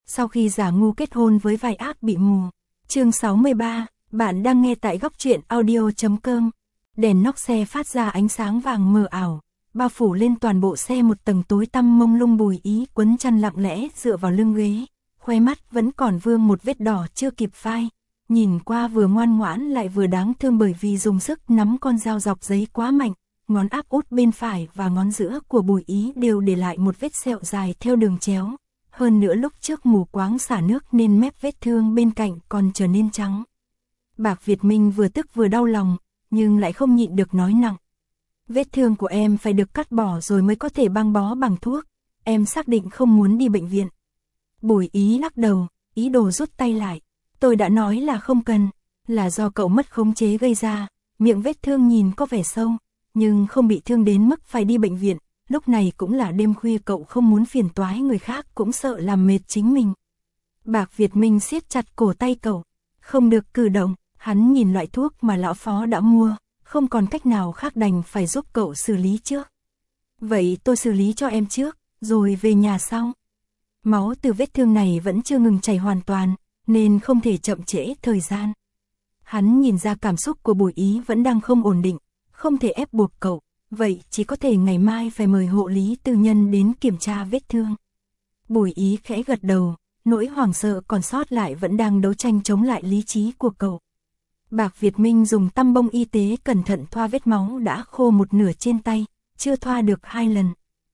sau khi giả ngu kết hôn với vai ác bị mù. Chương 63, bạn đang nghe tại góc truyện audio.com. Đèn nóc xe phát ra ánh sáng vàng mờ ảo, bao phủ lên toàn bộ xe một tầng tối tăm mông lung. Bùi Ý quấn chăn lặng lẽ dựa vào lưng ghế, khóe mắt vẫn còn vương một vết đỏ chưa kịp phai. Nhìn qua vừa ngoan ngoãn lại vừa đáng thương bởi vì dùng sức nắm con dao dọc giấy quá mạnh. Ngón áp út bên phải và ngón giữa của Bùi Ý đều để lại một vết sẹo dài theo đường chéo. Hơn nữa lúc trước mù quáng xả nước nên mép vết thương bên cạnh còn trở nên trắng. Bạc Việt Minh vừa tức vừa đau lòng, nhưng lại không nhịn được nói nặng. Vết thương của em phải được cắt bỏ rồi mới có thể băng bó bằng thuốc. Em xác định không muốn đi bệnh viện. Bùi Ý lắc đầu, ý đồ rút tay lại. Tôi đã nói là không cần, là do cậu mất khống chế gây ra. Miệng vết thương nhìn có vẻ sâu, nhưng không bị thương đến mức phải đi bệnh viện. Lúc này cũng là đêm khuya, cậu không muốn phiền toái người khác, cũng sợ làm mệt chính mình. Bạc Việt Minh siết chặt cổ tay cậu, không được cử động. Hắn nhìn loại thuốc mà lão phó đã mua, không còn cách nào khác đành phải giúp cậu xử lý trước. Vậy tôi xử lý cho em trước, rồi về nhà sau. Máu từ vết thương này vẫn chưa ngừng chảy hoàn toàn, nên không thể chậm trễ thời gian. Hắn nhìn ra cảm xúc của Bùi Ý vẫn đang không ổn định, không thể ép buộc cậu, vậy chỉ có thể ngày mai phải mời hộ lý tư nhân đến kiểm tra vết thương. Bùi Ý khẽ gật đầu, nỗi hoảng sợ còn sót lại vẫn đang đấu tranh chống lại lý trí của cậu. Bạc Việt Minh dùng tăm bông y tế cẩn thận thoa vết máu đã khô một nửa trên tay, chưa thoa được 2 lần.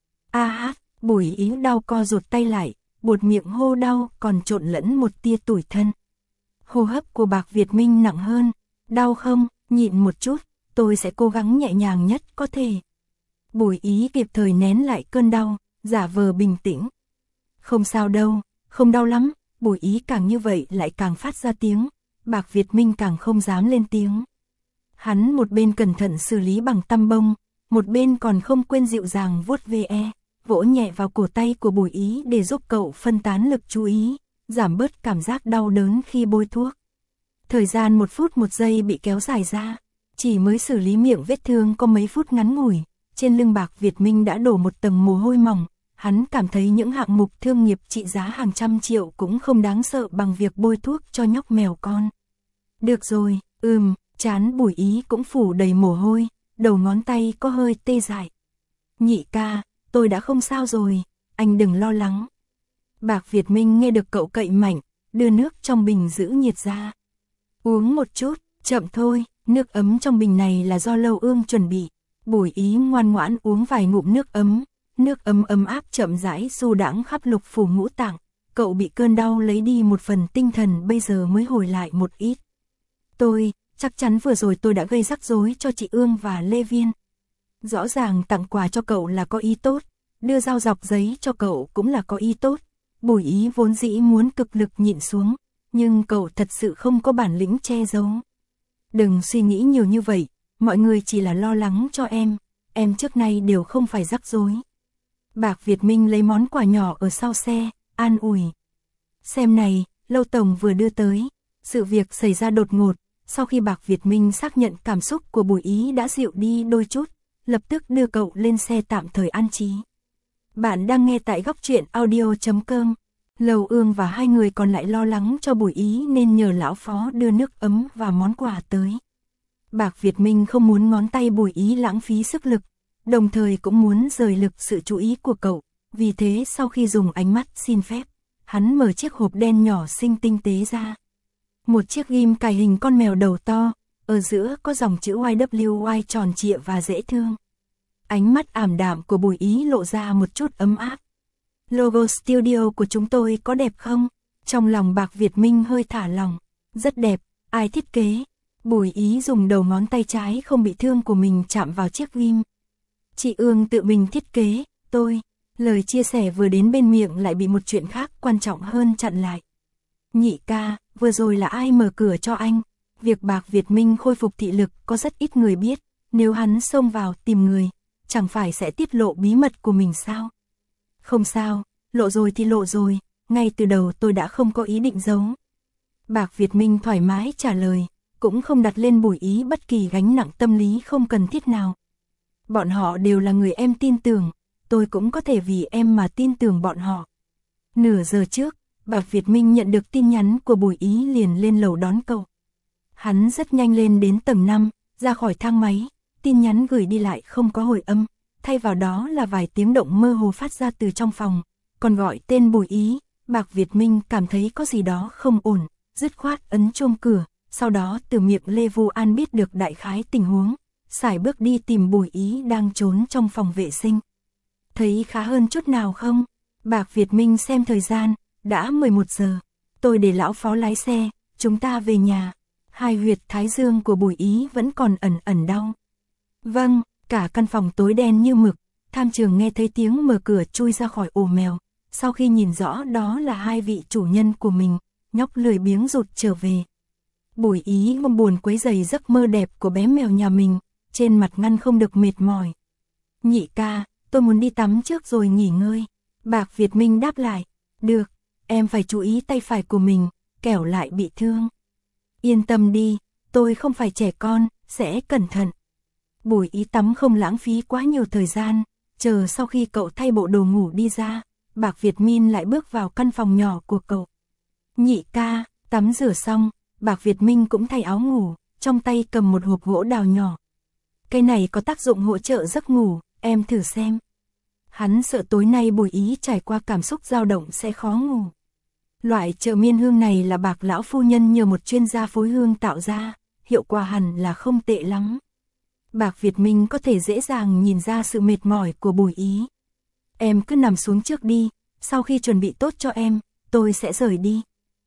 Bùi Ý đau co rụt tay lại, buột miệng hô đau còn trộn lẫn một tia tủi thân. Hô hấp của Bạc Việt Minh nặng hơn. Đau không? Nhịn một chút, tôi sẽ cố gắng nhẹ nhàng nhất có thể. Bùi Ý kịp thời nén lại cơn đau, giả vờ bình tĩnh. Không sao đâu, không đau lắm. Bùi Ý càng như vậy lại càng phát ra tiếng. Bạc Việt Minh càng không dám lên tiếng. Hắn một bên cẩn thận xử lý bằng tăm bông, một bên còn không quên dịu dàng vuốt ve, vỗ nhẹ vào cổ tay của Bùi Ý để giúp cậu phân tán lực chú ý, giảm bớt cảm giác đau đớn khi bôi thuốc. Thời gian 1 phút 1 giây bị kéo dài ra, chỉ mới xử lý miệng vết thương có mấy phút ngắn ngủi, trên lưng Bạc Việt Minh đã đổ một tầng mồ hôi mỏng. Hắn cảm thấy những hạng mục thương nghiệp trị giá hàng trăm triệu cũng không đáng sợ bằng việc bôi thuốc cho nhóc mèo con. Được rồi, trán Bùi Ý cũng phủ đầy mồ hôi, đầu ngón tay có hơi tê dại. Nhị ca, tôi đã không sao rồi, anh đừng lo lắng. Bạc Việt Minh nghe được cậu cậy mạnh, đưa nước trong bình giữ nhiệt ra. Uống một chút, chậm thôi, nước ấm trong bình này là do Lâu Ương chuẩn bị. Bùi Ý ngoan ngoãn uống vài ngụm nước ấm ấm áp chậm rãi du đãng khắp lục phủ ngũ tạng. Cậu bị cơn đau lấy đi một phần tinh thần, bây giờ mới hồi lại một ít. Chắc chắn vừa rồi tôi đã gây rắc rối cho chị Ương và Lê Viên. Rõ ràng tặng quà cho cậu là có ý tốt, đưa dao dọc giấy cho cậu cũng là có ý tốt. Bùi Ý vốn dĩ muốn cực lực nhịn xuống, nhưng cậu thật sự không có bản lĩnh che giấu. Đừng suy nghĩ nhiều như vậy, mọi người chỉ là lo lắng cho em trước nay đều không phải rắc rối. Bạc Việt Minh lấy món quà nhỏ ở sau xe, an ủi. Xem này, Lâu Tổng vừa đưa tới. Sự việc xảy ra đột ngột, sau khi Bạc Việt Minh xác nhận cảm xúc của Bùi Ý đã dịu đi đôi chút, lập tức đưa cậu lên xe tạm thời an trí. Bạn đang nghe tại góc truyện audio.com. Lầu Ương và 2 người còn lại lo lắng cho Bùi Ý nên nhờ lão phó đưa nước ấm và món quà tới. Bạc Việt Minh không muốn ngón tay Bùi Ý lãng phí sức lực, đồng thời cũng muốn rời lực sự chú ý của cậu, vì thế sau khi dùng ánh mắt xin phép, hắn mở chiếc hộp đen nhỏ xinh tinh tế ra. Một chiếc ghim cài hình con mèo đầu to, ở giữa có dòng chữ YWY tròn trịa và dễ thương. Ánh mắt ảm đạm của Bùi Ý lộ ra một chút ấm áp. Logo studio của chúng tôi có đẹp không? Trong lòng Bạc Việt Minh hơi thả lỏng. Rất đẹp, ai thiết kế? Bùi Ý dùng đầu ngón tay trái không bị thương của mình chạm vào chiếc ghim. Chị Ương tự mình thiết kế, Lời chia sẻ vừa đến bên miệng lại bị một chuyện khác quan trọng hơn chặn lại. Nhị ca, vừa rồi là ai mở cửa cho anh? Việc Bạc Việt Minh khôi phục thị lực có rất ít người biết, nếu hắn xông vào tìm người, chẳng phải sẽ tiết lộ bí mật của mình sao? Không sao, lộ rồi thì lộ rồi, ngay từ đầu tôi đã không có ý định giấu. Bạc Việt Minh thoải mái trả lời, cũng không đặt lên Bùi Ý bất kỳ gánh nặng tâm lý không cần thiết nào. Bọn họ đều là người em tin tưởng, tôi cũng có thể vì em mà tin tưởng bọn họ. Nửa giờ trước, Bạc Việt Minh nhận được tin nhắn của Bùi Ý liền lên lầu đón cậu. Hắn rất nhanh lên đến tầng 5, ra khỏi thang máy, tin nhắn gửi đi lại không có hồi âm, thay vào đó là vài tiếng động mơ hồ phát ra từ trong phòng, còn gọi tên Bùi Ý. Bạc Việt Minh cảm thấy có gì đó không ổn, dứt khoát ấn chuông cửa, sau đó từ miệng Lê Vu An biết được đại khái tình huống, sải bước đi tìm Bùi Ý đang trốn trong phòng vệ sinh. Thấy khá hơn chút nào không? Bạc Việt Minh xem thời gian, đã 11 giờ, tôi để lão phó lái xe, chúng ta về nhà. Hai huyệt thái dương của Bùi Ý vẫn còn ẩn ẩn đau. Vâng, cả căn phòng tối đen như mực, Tham Trường nghe thấy tiếng mở cửa chui ra khỏi ổ mèo, sau khi nhìn rõ đó là hai vị chủ nhân của mình, nhóc lười biếng rụt trở về. Bùi Ý không buồn quấy rầy giấc mơ đẹp của bé mèo nhà mình, trên mặt ngăn không được mệt mỏi. Nhị ca, tôi muốn đi tắm trước rồi nghỉ ngơi. Bạc Việt Minh đáp lại, được, em phải chú ý tay phải của mình, kẻo lại bị thương. Yên tâm đi, tôi không phải trẻ con, sẽ cẩn thận. Bùi Ý tắm không lãng phí quá nhiều thời gian, chờ sau khi cậu thay bộ đồ ngủ đi ra, Bạc Việt Minh lại bước vào căn phòng nhỏ của cậu. Nhị ca, tắm rửa xong, Bạc Việt Minh cũng thay áo ngủ, trong tay cầm một hộp gỗ đào nhỏ. Cái này có tác dụng hỗ trợ giấc ngủ, em thử xem. Hắn sợ tối nay Bùi Ý trải qua cảm xúc dao động sẽ khó ngủ. Loại trợ miên hương này là Bạc lão phu nhân nhờ một chuyên gia phối hương tạo ra, hiệu quả hẳn là không tệ lắm. Bạc Việt Minh có thể dễ dàng nhìn ra sự mệt mỏi của Bùi Ý. Em cứ nằm xuống trước đi, sau khi chuẩn bị tốt cho em, tôi sẽ rời đi.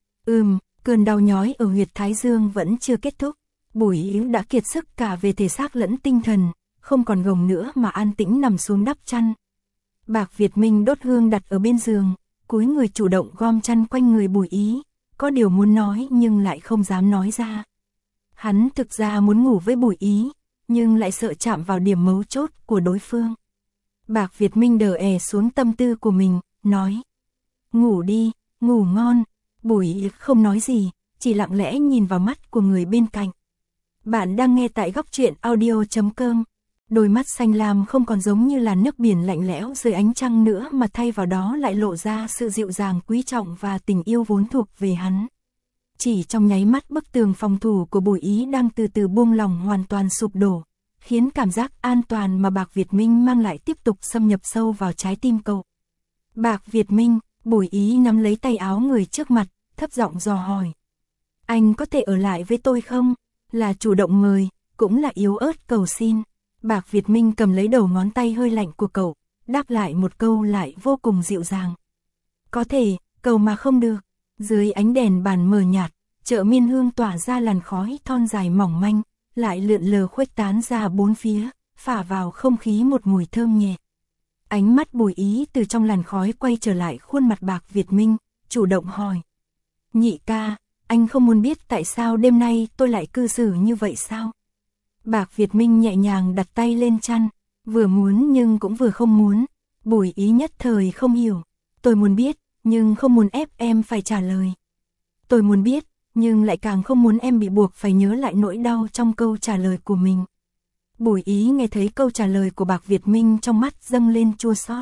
Cơn đau nhói ở huyệt thái dương vẫn chưa kết thúc. Bùi Ý đã kiệt sức cả về thể xác lẫn tinh thần, không còn gồng nữa mà an tĩnh nằm xuống đắp chăn. Bạc Việt Minh đốt hương đặt ở bên giường, cúi người chủ động gom chăn quanh người Bùi Ý, có điều muốn nói nhưng lại không dám nói ra. Hắn thực ra muốn ngủ với Bùi Ý, nhưng lại sợ chạm vào điểm mấu chốt của đối phương. Bạc Việt Minh đờ xuống tâm tư của mình, nói: ngủ đi, ngủ ngon. Bùi Ý không nói gì, chỉ lặng lẽ nhìn vào mắt của người bên cạnh. Bạn đang nghe tại Góc Truyện Audio.com. Đôi mắt xanh lam không còn giống như là nước biển lạnh lẽo dưới ánh trăng nữa mà thay vào đó lại lộ ra sự dịu dàng quý trọng và tình yêu vốn thuộc về hắn. Chỉ trong nháy mắt bức tường phòng thủ của Bùi Ý đang từ từ buông lỏng hoàn toàn sụp đổ, khiến cảm giác an toàn mà Bạc Việt Minh mang lại tiếp tục xâm nhập sâu vào trái tim cậu. Bạc Việt Minh, Bùi Ý nắm lấy tay áo người trước mặt, thấp giọng dò hỏi. Anh có thể ở lại với tôi không? Là chủ động mời, cũng là yếu ớt cầu xin. Bạc Việt Minh cầm lấy đầu ngón tay hơi lạnh của cậu, đáp lại một câu lại vô cùng dịu dàng. Có thể, cầu mà không được. Dưới ánh đèn bàn mờ nhạt, chợ miên hương tỏa ra làn khói thon dài mỏng manh, lại lượn lờ khuếch tán ra bốn phía, phả vào không khí một mùi thơm nhẹ. Ánh mắt Bùi Ý từ trong làn khói quay trở lại khuôn mặt Bạc Việt Minh, chủ động hỏi. Nhị ca, anh không muốn biết tại sao đêm nay tôi lại cư xử như vậy sao? Bạc Việt Minh nhẹ nhàng đặt tay lên chăn, vừa muốn nhưng cũng vừa không muốn. Bùi Ý nhất thời không hiểu. Tôi muốn biết, nhưng không muốn ép em phải trả lời. Tôi muốn biết, nhưng lại càng không muốn em bị buộc phải nhớ lại nỗi đau trong câu trả lời của mình. Bùi Ý nghe thấy câu trả lời của Bạc Việt Minh trong mắt dâng lên chua xót.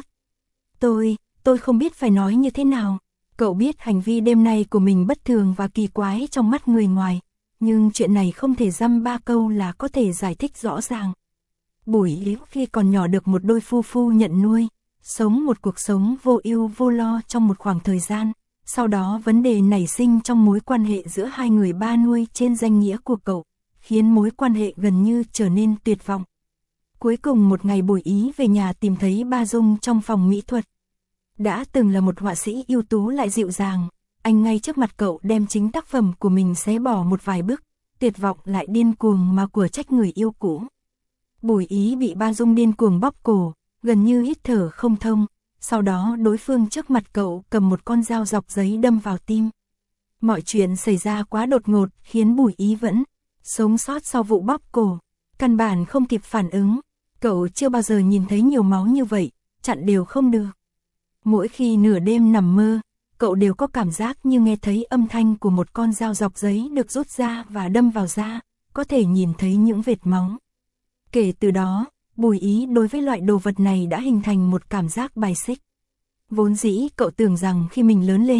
Tôi không biết phải nói như thế nào. Cậu biết hành vi đêm nay của mình bất thường và kỳ quái trong mắt người ngoài, nhưng chuyện này không thể dăm ba câu là có thể giải thích rõ ràng. Bùi Ý khi còn nhỏ được một đôi phu phu nhận nuôi, sống một cuộc sống vô ưu vô lo trong một khoảng thời gian, sau đó vấn đề nảy sinh trong mối quan hệ giữa hai người ba nuôi trên danh nghĩa của cậu, khiến mối quan hệ gần như trở nên tuyệt vọng. Cuối cùng một ngày Bùi Ý về nhà tìm thấy Ba Dung trong phòng mỹ thuật. Đã từng là một họa sĩ ưu tú lại dịu dàng, anh ngay trước mặt cậu đem chính tác phẩm của mình xé bỏ một vài bức, tuyệt vọng lại điên cuồng mà của trách người yêu cũ. Bùi Ý bị Ba Dung điên cuồng bóp cổ, gần như hít thở không thông, sau đó đối phương trước mặt cậu cầm một con dao dọc giấy đâm vào tim. Mọi chuyện xảy ra quá đột ngột khiến Bùi Ý vẫn sống sót sau vụ bóp cổ, căn bản không kịp phản ứng, cậu chưa bao giờ nhìn thấy nhiều máu như vậy, chặn đều không được. Mỗi khi nửa đêm nằm mơ, cậu đều có cảm giác như nghe thấy âm thanh của một con dao dọc giấy được rút ra và đâm vào da, có thể nhìn thấy những vệt máu. Kể từ đó, Bùi Ý đối với loại đồ vật này đã hình thành một cảm giác bài xích. Vốn dĩ cậu tưởng rằng khi mình lớn lên,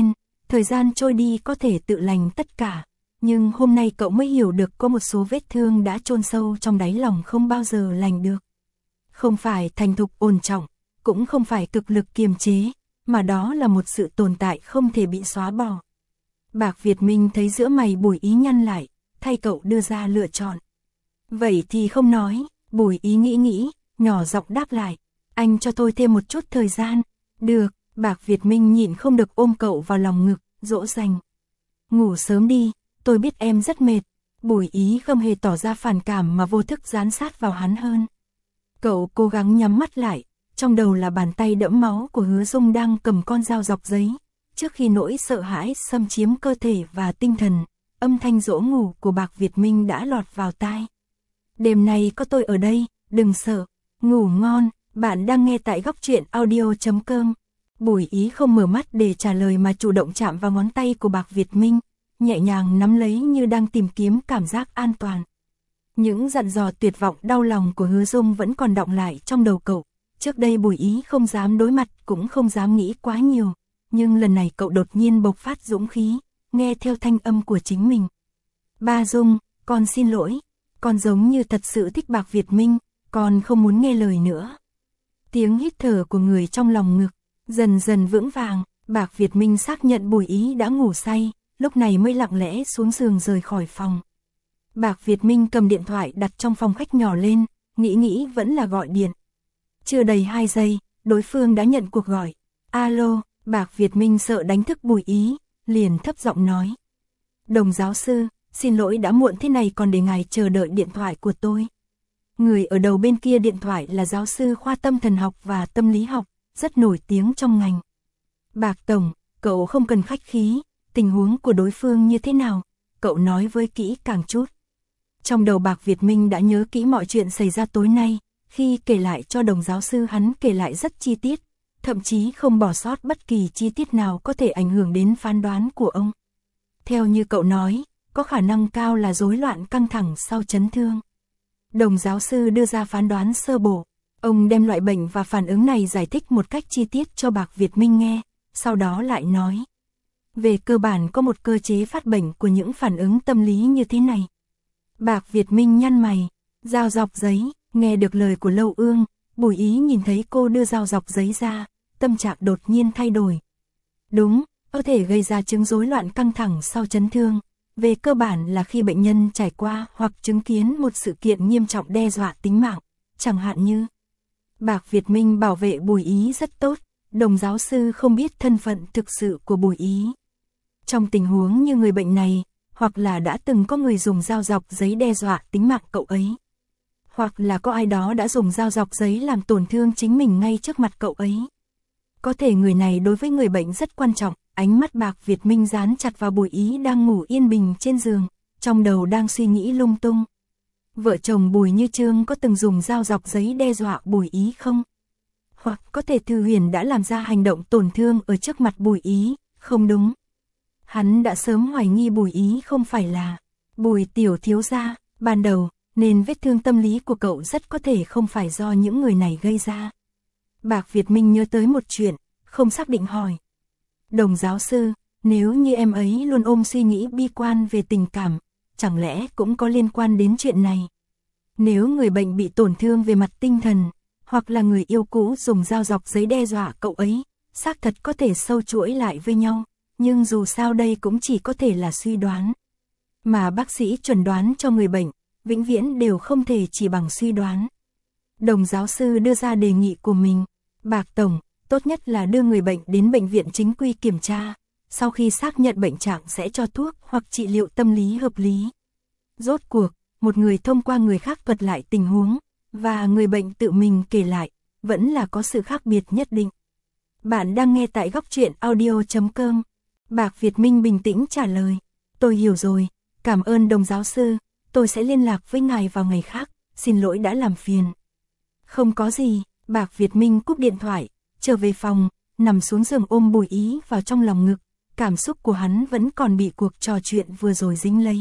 Thời gian trôi đi có thể tự lành tất cả, nhưng hôm nay cậu mới hiểu được có một số vết thương đã chôn sâu trong đáy lòng không bao giờ lành được. Không phải thành thục ổn trọng, cũng không phải cực lực kiềm chế, mà đó là một sự tồn tại không thể bị xóa bỏ. Bạc Việt Minh thấy giữa mày Bùi Ý nhăn lại, thay cậu đưa ra lựa chọn. Vậy thì không nói, Bùi Ý nghĩ, nhỏ giọng đáp lại, anh cho tôi thêm một chút thời gian. Được, Bạc Việt Minh nhịn không được ôm cậu vào lòng ngực, dỗ dành. Ngủ sớm đi, tôi biết em rất mệt. Bùi Ý không hề tỏ ra phản cảm mà vô thức dán sát vào hắn hơn. Cậu cố gắng nhắm mắt lại, trong đầu là bàn tay đẫm máu của Hứa Dung đang cầm con dao dọc giấy. Trước khi nỗi sợ hãi xâm chiếm cơ thể và tinh thần, âm thanh dỗ ngủ của Bạc Việt Minh đã lọt vào tai. Đêm nay có tôi ở đây, đừng sợ, ngủ ngon. Bạn đang nghe tại góc truyện audio.com. Bùi Ý không mở mắt để trả lời mà chủ động chạm vào ngón tay của Bạc Việt Minh, nhẹ nhàng nắm lấy như đang tìm kiếm cảm giác an toàn. Những dặn dò tuyệt vọng đau lòng của Hứa Dung vẫn còn đọng lại trong đầu cậu. Trước đây Bùi Ý không dám đối mặt cũng không dám nghĩ quá nhiều, nhưng lần này cậu đột nhiên bộc phát dũng khí, nghe theo thanh âm của chính mình. Ba Dung, con xin lỗi, con giống như thật sự thích Bạc Việt Minh, con không muốn nghe lời nữa. Tiếng hít thở của người trong lòng ngực dần dần vững vàng. Bạc Việt Minh xác nhận Bùi Ý đã ngủ say, lúc này mới lặng lẽ xuống giường rời khỏi phòng. Bạc Việt Minh cầm điện thoại đặt trong phòng khách nhỏ lên, nghĩ vẫn là gọi điện. Chưa đầy 2 giây, đối phương đã nhận cuộc gọi. Alo, Bạc Việt Minh sợ đánh thức Bùi Ý, liền thấp giọng nói. Đồng giáo sư, xin lỗi đã muộn thế này còn để ngài chờ đợi điện thoại của tôi. Người ở đầu bên kia điện thoại là giáo sư khoa tâm thần học và tâm lý học, rất nổi tiếng trong ngành. Bạc Tổng, cậu không cần khách khí, tình huống của đối phương như thế nào, cậu nói với kỹ càng chút. Trong đầu Bạc Việt Minh đã nhớ kỹ mọi chuyện xảy ra tối nay, khi kể lại cho đồng giáo sư hắn kể lại rất chi tiết, thậm chí không bỏ sót bất kỳ chi tiết nào có thể ảnh hưởng đến phán đoán của ông. Theo như cậu nói, có khả năng cao là rối loạn căng thẳng sau chấn thương. Đồng giáo sư đưa ra phán đoán sơ bộ, ông đem loại bệnh và phản ứng này giải thích một cách chi tiết cho Bạc Việt Minh nghe, sau đó lại nói. Về cơ bản có một cơ chế phát bệnh của những phản ứng tâm lý như thế này. Bạc Việt Minh nhăn mày, dao dọc giấy, nghe được lời của Lâu Ương, Bùi Ý nhìn thấy cô đưa dao dọc giấy ra, tâm trạng đột nhiên thay đổi. Đúng, có thể gây ra chứng rối loạn căng thẳng sau chấn thương. Về cơ bản là khi bệnh nhân trải qua hoặc chứng kiến một sự kiện nghiêm trọng đe dọa tính mạng, chẳng hạn như. Bạc Việt Minh bảo vệ Bùi Ý rất tốt, đồng giáo sư không biết thân phận thực sự của Bùi Ý. Trong tình huống như người bệnh này, hoặc là đã từng có người dùng dao dọc giấy đe dọa tính mạng cậu ấy, hoặc là có ai đó đã dùng dao dọc giấy làm tổn thương chính mình ngay trước mặt cậu ấy. Có thể người này đối với người bệnh rất quan trọng. Ánh mắt Bạc Việt Minh dán chặt vào Bùi Ý đang ngủ yên bình trên giường, trong đầu đang suy nghĩ lung tung. Vợ chồng Bùi Như Chương có từng dùng dao dọc giấy đe dọa Bùi Ý không? Hoặc có thể Thư Huyền đã làm ra hành động tổn thương ở trước mặt Bùi Ý, không đúng. Hắn đã sớm hoài nghi Bùi Ý không phải là Bùi tiểu thiếu gia, ban đầu, nên vết thương tâm lý của cậu rất có thể không phải do những người này gây ra. Bạc Việt Minh nhớ tới một chuyện, không xác định hỏi. Đồng giáo sư, nếu như em ấy luôn ôm suy nghĩ bi quan về tình cảm, chẳng lẽ cũng có liên quan đến chuyện này? Nếu người bệnh bị tổn thương về mặt tinh thần, hoặc là người yêu cũ dùng dao dọc giấy đe dọa cậu ấy, xác thật có thể sâu chuỗi lại với nhau, nhưng dù sao đây cũng chỉ có thể là suy đoán. Mà bác sĩ chuẩn đoán cho người bệnh, vĩnh viễn đều không thể chỉ bằng suy đoán. Đồng giáo sư đưa ra đề nghị của mình, Bạc Tổng, tốt nhất là đưa người bệnh đến bệnh viện chính quy kiểm tra, sau khi xác nhận bệnh trạng sẽ cho thuốc hoặc trị liệu tâm lý hợp lý. Rốt cuộc, một người thông qua người khác thuật lại tình huống, và người bệnh tự mình kể lại, vẫn là có sự khác biệt nhất định. Bạn đang nghe tại góc truyện audio.com. Bạc Việt Minh bình tĩnh trả lời, tôi hiểu rồi, cảm ơn đồng giáo sư, tôi sẽ liên lạc với ngài vào ngày khác, xin lỗi đã làm phiền. Không có gì, Bạc Việt Minh cúp điện thoại. Trở về phòng, nằm xuống giường ôm Bùi Ý vào trong lòng ngực, cảm xúc của hắn vẫn còn bị cuộc trò chuyện vừa rồi dính lấy.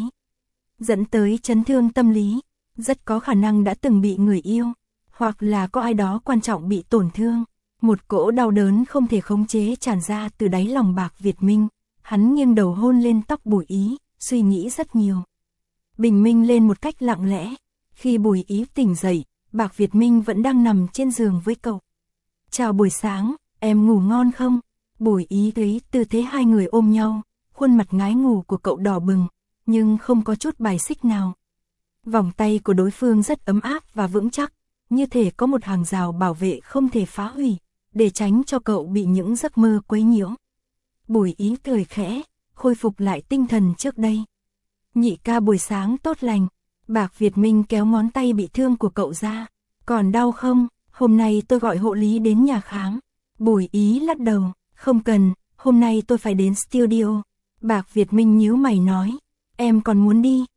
Dẫn tới chấn thương tâm lý, rất có khả năng đã từng bị người yêu, hoặc là có ai đó quan trọng bị tổn thương. Một cỗ đau đớn không thể khống chế tràn ra từ đáy lòng Bạc Việt Minh, Hắn nghiêng đầu hôn lên tóc Bùi Ý, suy nghĩ rất nhiều. Bình minh lên một cách lặng lẽ. Khi Bùi Ý tỉnh dậy, Bạc Việt Minh vẫn đang nằm trên giường với cậu. Chào buổi sáng, em ngủ ngon không? Bùi Ý thấy tư thế hai người ôm nhau, khuôn mặt ngái ngủ của cậu đỏ bừng, nhưng không có chút bài xích nào. Vòng tay của đối phương rất ấm áp và vững chắc, như thể có một hàng rào bảo vệ không thể phá hủy, để tránh cho cậu bị những giấc mơ quấy nhiễu. Bùi Ý cười khẽ, khôi phục lại tinh thần trước đây. Nhị ca buổi sáng tốt lành. Bạc Việt Minh kéo ngón tay bị thương của cậu ra. Còn đau không? Hôm nay tôi gọi hộ lý đến nhà khám. Bùi Ý lắc đầu, không cần, hôm nay tôi phải đến studio. Bạc Việt Minh nhíu mày nói, em còn muốn đi?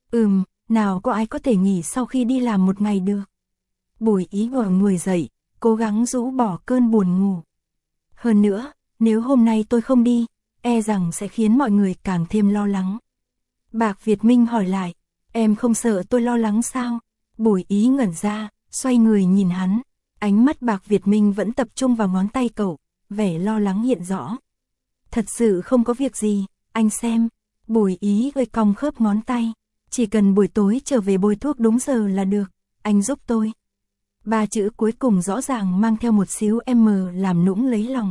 Nào có ai có thể nghỉ sau khi đi làm một ngày được. Bùi Ý ngồi người dậy, cố gắng rũ bỏ cơn buồn ngủ. Hơn nữa, nếu hôm nay tôi không đi, e rằng sẽ khiến mọi người càng thêm lo lắng. Bạc Việt Minh hỏi lại, em không sợ tôi lo lắng sao? Bùi Ý ngẩn ra, xoay người nhìn hắn. Ánh mắt Bạc Việt Minh vẫn tập trung vào ngón tay cậu, vẻ lo lắng hiện rõ. Thật sự không có việc gì, anh xem. Bùi Ý gợi cong khớp ngón tay. Chỉ cần buổi tối trở về bôi thuốc đúng giờ là được, anh giúp tôi. Ba chữ cuối cùng rõ ràng mang theo một xíu làm nũng lấy lòng.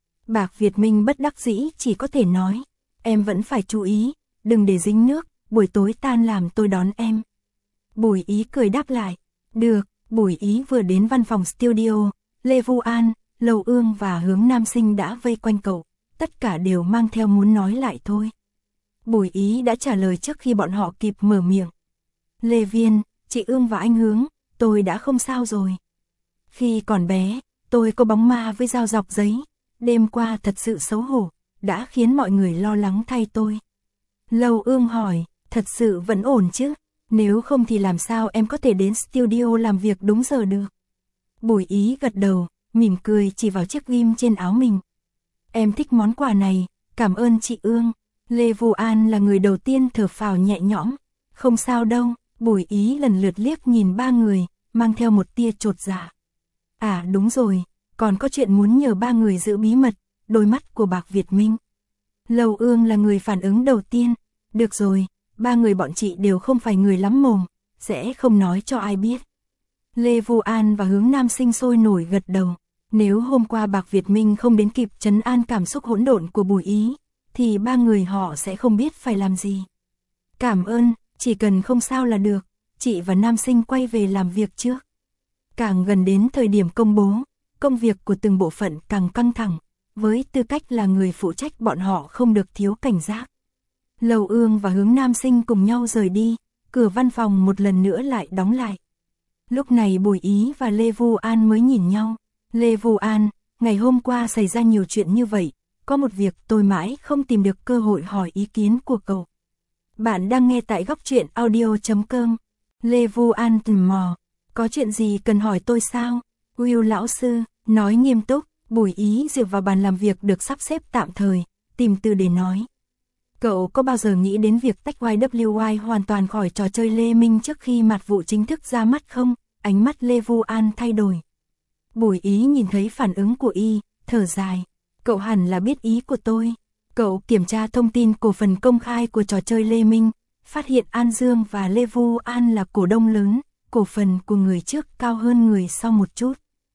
Bạc Việt Minh bất đắc dĩ chỉ có thể nói, em vẫn phải chú ý, đừng để dính nước, buổi tối tan làm tôi đón em. Bùi Ý cười đáp lại, được. Bùi Ý vừa đến văn phòng studio, Lê Vu An, Lầu Ương và Hướng Nam Sinh đã vây quanh cậu, tất cả đều mang theo muốn nói lại thôi. Bùi Ý đã trả lời trước khi bọn họ kịp mở miệng. Lê Viên, chị Ương và anh Hướng, tôi đã không sao rồi. Khi còn bé, tôi có bóng ma với dao dọc giấy, đêm qua thật sự xấu hổ, đã khiến mọi người lo lắng thay tôi. Lầu Ương hỏi, thật sự vẫn ổn chứ? Nếu không thì làm sao em có thể đến studio làm việc đúng giờ được? Bùi Ý gật đầu, mỉm cười chỉ vào chiếc ghim trên áo mình. Em thích món quà này, cảm ơn chị Ương. Lê Vu An là người đầu tiên thở phào nhẹ nhõm. Không sao đâu, Bùi Ý lần lượt liếc nhìn ba người, mang theo một tia chột dạ. À đúng rồi, còn có chuyện muốn nhờ ba người giữ bí mật, đôi mắt của Bạc Việt Minh. Lầu Ương là người phản ứng đầu tiên. Được rồi, ba người bọn chị đều không phải người lắm mồm, sẽ không nói cho ai biết. Lê Vu An và Hướng Nam Sinh sôi nổi gật đầu. Nếu hôm qua Bạc Việt Minh không đến kịp trấn an cảm xúc hỗn độn của Bùi Ý, thì ba người họ sẽ không biết phải làm gì. Cảm ơn, chỉ cần không sao là được, chị và Nam Sinh quay về làm việc trước. Càng gần đến thời điểm công bố, công việc của từng bộ phận càng căng thẳng, với tư cách là người phụ trách bọn họ không được thiếu cảnh giác. Lầu Ương và Hướng Nam Sinh cùng nhau rời đi, cửa văn phòng một lần nữa lại đóng lại. Lúc này Bùi Ý và Lê Vu An mới nhìn nhau. Lê Vu An, ngày hôm qua xảy ra nhiều chuyện như vậy, có một việc tôi mãi không tìm được cơ hội hỏi ý kiến của cậu. Bạn đang nghe tại góc truyện audio.com. Lê Vu An tò mò, có chuyện gì cần hỏi tôi sao? Will lão sư, nói nghiêm túc. Bùi Ý dựa vào bàn làm việc được sắp xếp tạm thời, tìm từ để nói. Cậu có bao giờ nghĩ đến việc tách YWY hoàn toàn khỏi trò chơi Lê Minh trước khi mạt vụ chính thức ra mắt không? Ánh mắt Lê Vu An thay đổi. Bùi Ý nhìn thấy phản ứng của y, thở dài. Cậu hẳn là biết ý của tôi. Cậu kiểm tra thông tin cổ phần công khai của trò chơi Lê Minh, phát hiện An Dương và Lê Vu An là cổ đông lớn, cổ phần của người trước cao hơn người sau một chút.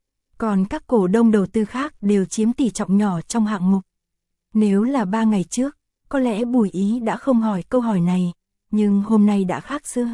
Còn các cổ đông đầu tư khác đều chiếm tỷ trọng nhỏ trong hạng mục. Nếu là 3 ngày trước, có lẽ Bùi Ý đã không hỏi câu hỏi này, nhưng hôm nay đã khác xưa.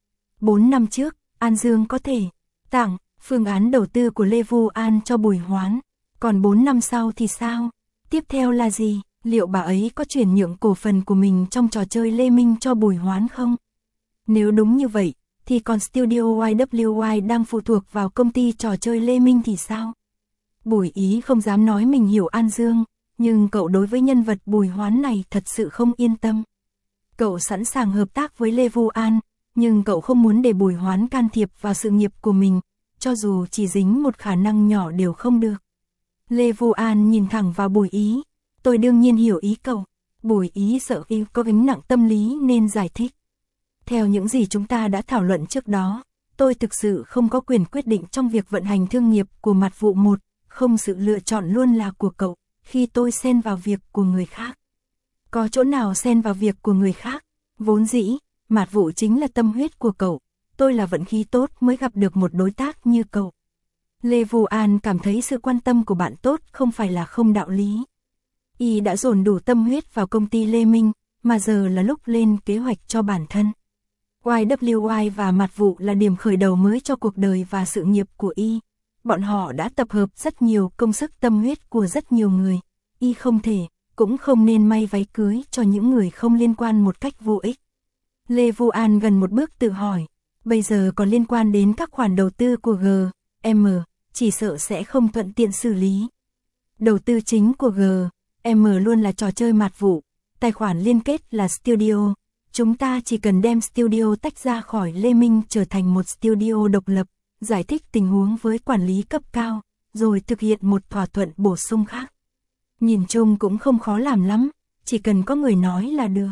4 năm trước, An Dương có thể tặng phương án đầu tư của Lê Vu An cho Bùi Hoán. Còn 4 năm sau thì sao? Tiếp theo là gì? Liệu bà ấy có chuyển nhượng cổ phần của mình trong trò chơi Lê Minh cho Bùi Hoán không? Nếu đúng như vậy, thì còn Studio YWY đang phụ thuộc vào công ty trò chơi Lê Minh thì sao? Bùi Ý không dám nói mình hiểu An Dương, nhưng cậu đối với nhân vật Bùi Hoán này thật sự không yên tâm. Cậu sẵn sàng hợp tác với Lê Vu An, nhưng cậu không muốn để Bùi Hoán can thiệp vào sự nghiệp của mình, cho dù chỉ dính một khả năng nhỏ đều không được. Lê Vu An nhìn thẳng vào Bùi Ý. Tôi đương nhiên hiểu ý cậu. Bùi Ý sợ y có gánh nặng tâm lý nên giải thích. Theo những gì chúng ta đã thảo luận trước đó, tôi thực sự không có quyền quyết định trong việc vận hành thương nghiệp của Mạt vụ 1, không sự lựa chọn luôn là của cậu, khi tôi xen vào việc của người khác. có chỗ nào xen vào việc của người khác, vốn dĩ, Mạt Vũ chính là tâm huyết của cậu, tôi là vận khí tốt mới gặp được một đối tác như cậu. Lê Vu An cảm thấy sự quan tâm của bạn tốt không phải là không đạo lý. Y đã dồn đủ tâm huyết vào công ty Lê Minh, mà giờ là lúc lên kế hoạch cho bản thân. YWY và Mạt Vũ là điểm khởi đầu mới cho cuộc đời và sự nghiệp của Y. Bọn họ đã tập hợp rất nhiều công sức tâm huyết của rất nhiều người. Y không thể, cũng không nên may váy cưới cho những người không liên quan một cách vô ích. Lê Vu An gần một bước tự hỏi, bây giờ còn liên quan đến các khoản đầu tư của GM, chỉ sợ sẽ không thuận tiện xử lý. Đầu tư chính của GM luôn là trò chơi Mạt Vũ, tài khoản liên kết là studio. Chúng ta chỉ cần đem studio tách ra khỏi Lê Minh trở thành một studio độc lập, giải thích tình huống với quản lý cấp cao, rồi thực hiện một thỏa thuận bổ sung khác. Nhìn chung cũng không khó làm lắm, chỉ cần có người nói là được.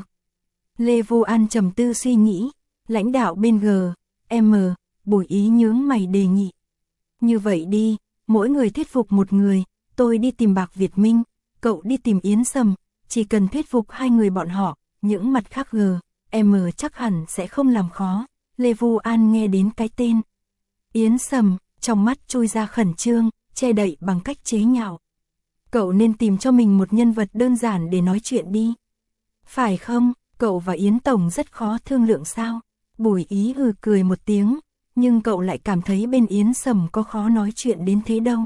Lê Vu An trầm tư suy nghĩ, lãnh đạo bên GM, Bùi Ý nhướng mày đề nghị. Như vậy đi, mỗi người thuyết phục một người, tôi đi tìm Bạc Việt Minh, cậu đi tìm Yến Sầm, chỉ cần thuyết phục hai người bọn họ, những mặt khác GM chắc hẳn sẽ không làm khó. Lê Vu An nghe đến cái tên Yến Sầm, trong mắt trôi ra khẩn trương, che đậy bằng cách chế nhạo. Cậu nên tìm cho mình một nhân vật đơn giản để nói chuyện đi. Phải không, cậu và Yến Tổng rất khó thương lượng sao? Bùi Ý cười một tiếng, nhưng cậu lại cảm thấy bên Yến Sầm có khó nói chuyện đến thế đâu.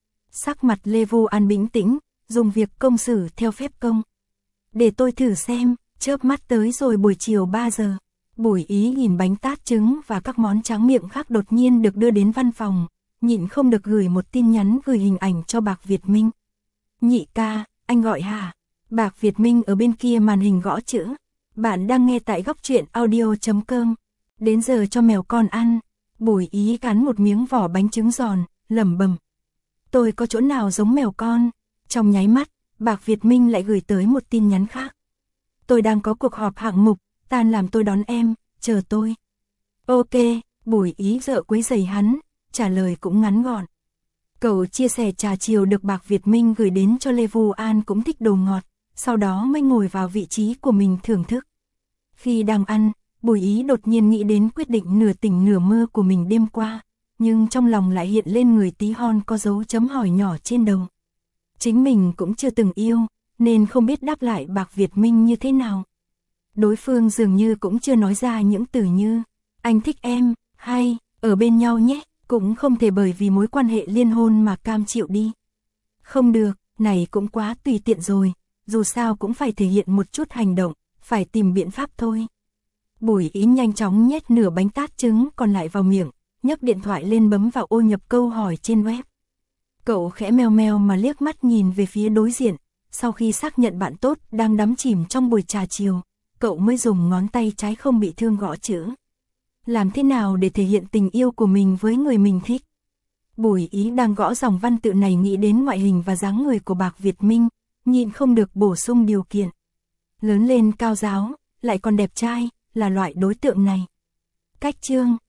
Sắc mặt Lê Vu An bình tĩnh, dùng việc công xử theo phép công. Để tôi thử xem, chớp mắt tới rồi buổi chiều 3 giờ. Bùi Ý nhìn bánh tát trứng và các món tráng miệng khác đột nhiên được đưa đến văn phòng, nhịn không được gửi một tin nhắn gửi hình ảnh cho Bạc Việt Minh. Nhị ca, anh gọi hả? Bạc Việt Minh ở bên kia màn hình gõ chữ. Bạn đang nghe tại góc truyện audio.com. Đến giờ cho mèo con ăn. Bùi Ý cắn một miếng vỏ bánh trứng giòn, lẩm bẩm. Tôi có chỗ nào giống mèo con? Trong nháy mắt, Bạc Việt Minh lại gửi tới một tin nhắn khác. Tôi đang có cuộc họp hạng mục, tan làm tôi đón em, chờ tôi. Ok, Bùi Ý dợ quấy rầy hắn, trả lời cũng ngắn gọn. Cậu chia sẻ trà chiều được Bạc Việt Minh gửi đến cho Lê Vu An cũng thích đồ ngọt, sau đó mới ngồi vào vị trí của mình thưởng thức. Khi đang ăn, Bùi Ý đột nhiên nghĩ đến quyết định nửa tỉnh nửa mơ của mình đêm qua, nhưng trong lòng lại hiện lên người tí hon có dấu chấm hỏi nhỏ trên đầu. Chính mình cũng chưa từng yêu, nên không biết đáp lại Bạc Việt Minh như thế nào. Đối phương dường như cũng chưa nói ra những từ như anh thích em, hay ở bên nhau nhé, cũng không thể bởi vì mối quan hệ liên hôn mà cam chịu đi. Không được, này cũng quá tùy tiện rồi, dù sao cũng phải thể hiện một chút hành động, phải tìm biện pháp thôi. Bùi Ý nhanh chóng nhét nửa bánh tát trứng còn lại vào miệng, nhấc điện thoại lên bấm vào ô nhập câu hỏi trên web. Cậu khẽ meo meo mà liếc mắt nhìn về phía đối diện, sau khi xác nhận bạn tốt đang đắm chìm trong buổi trà chiều, cậu mới dùng ngón tay trái không bị thương gõ chữ. Làm thế nào để thể hiện tình yêu của mình với người mình thích? Bùi Ý đang gõ dòng văn tự này nghĩ đến ngoại hình và dáng người của Bạc Việt Minh, nhịn không được bổ sung điều kiện. Lớn lên cao ráo, lại còn đẹp trai, là loại đối tượng này. Cách chương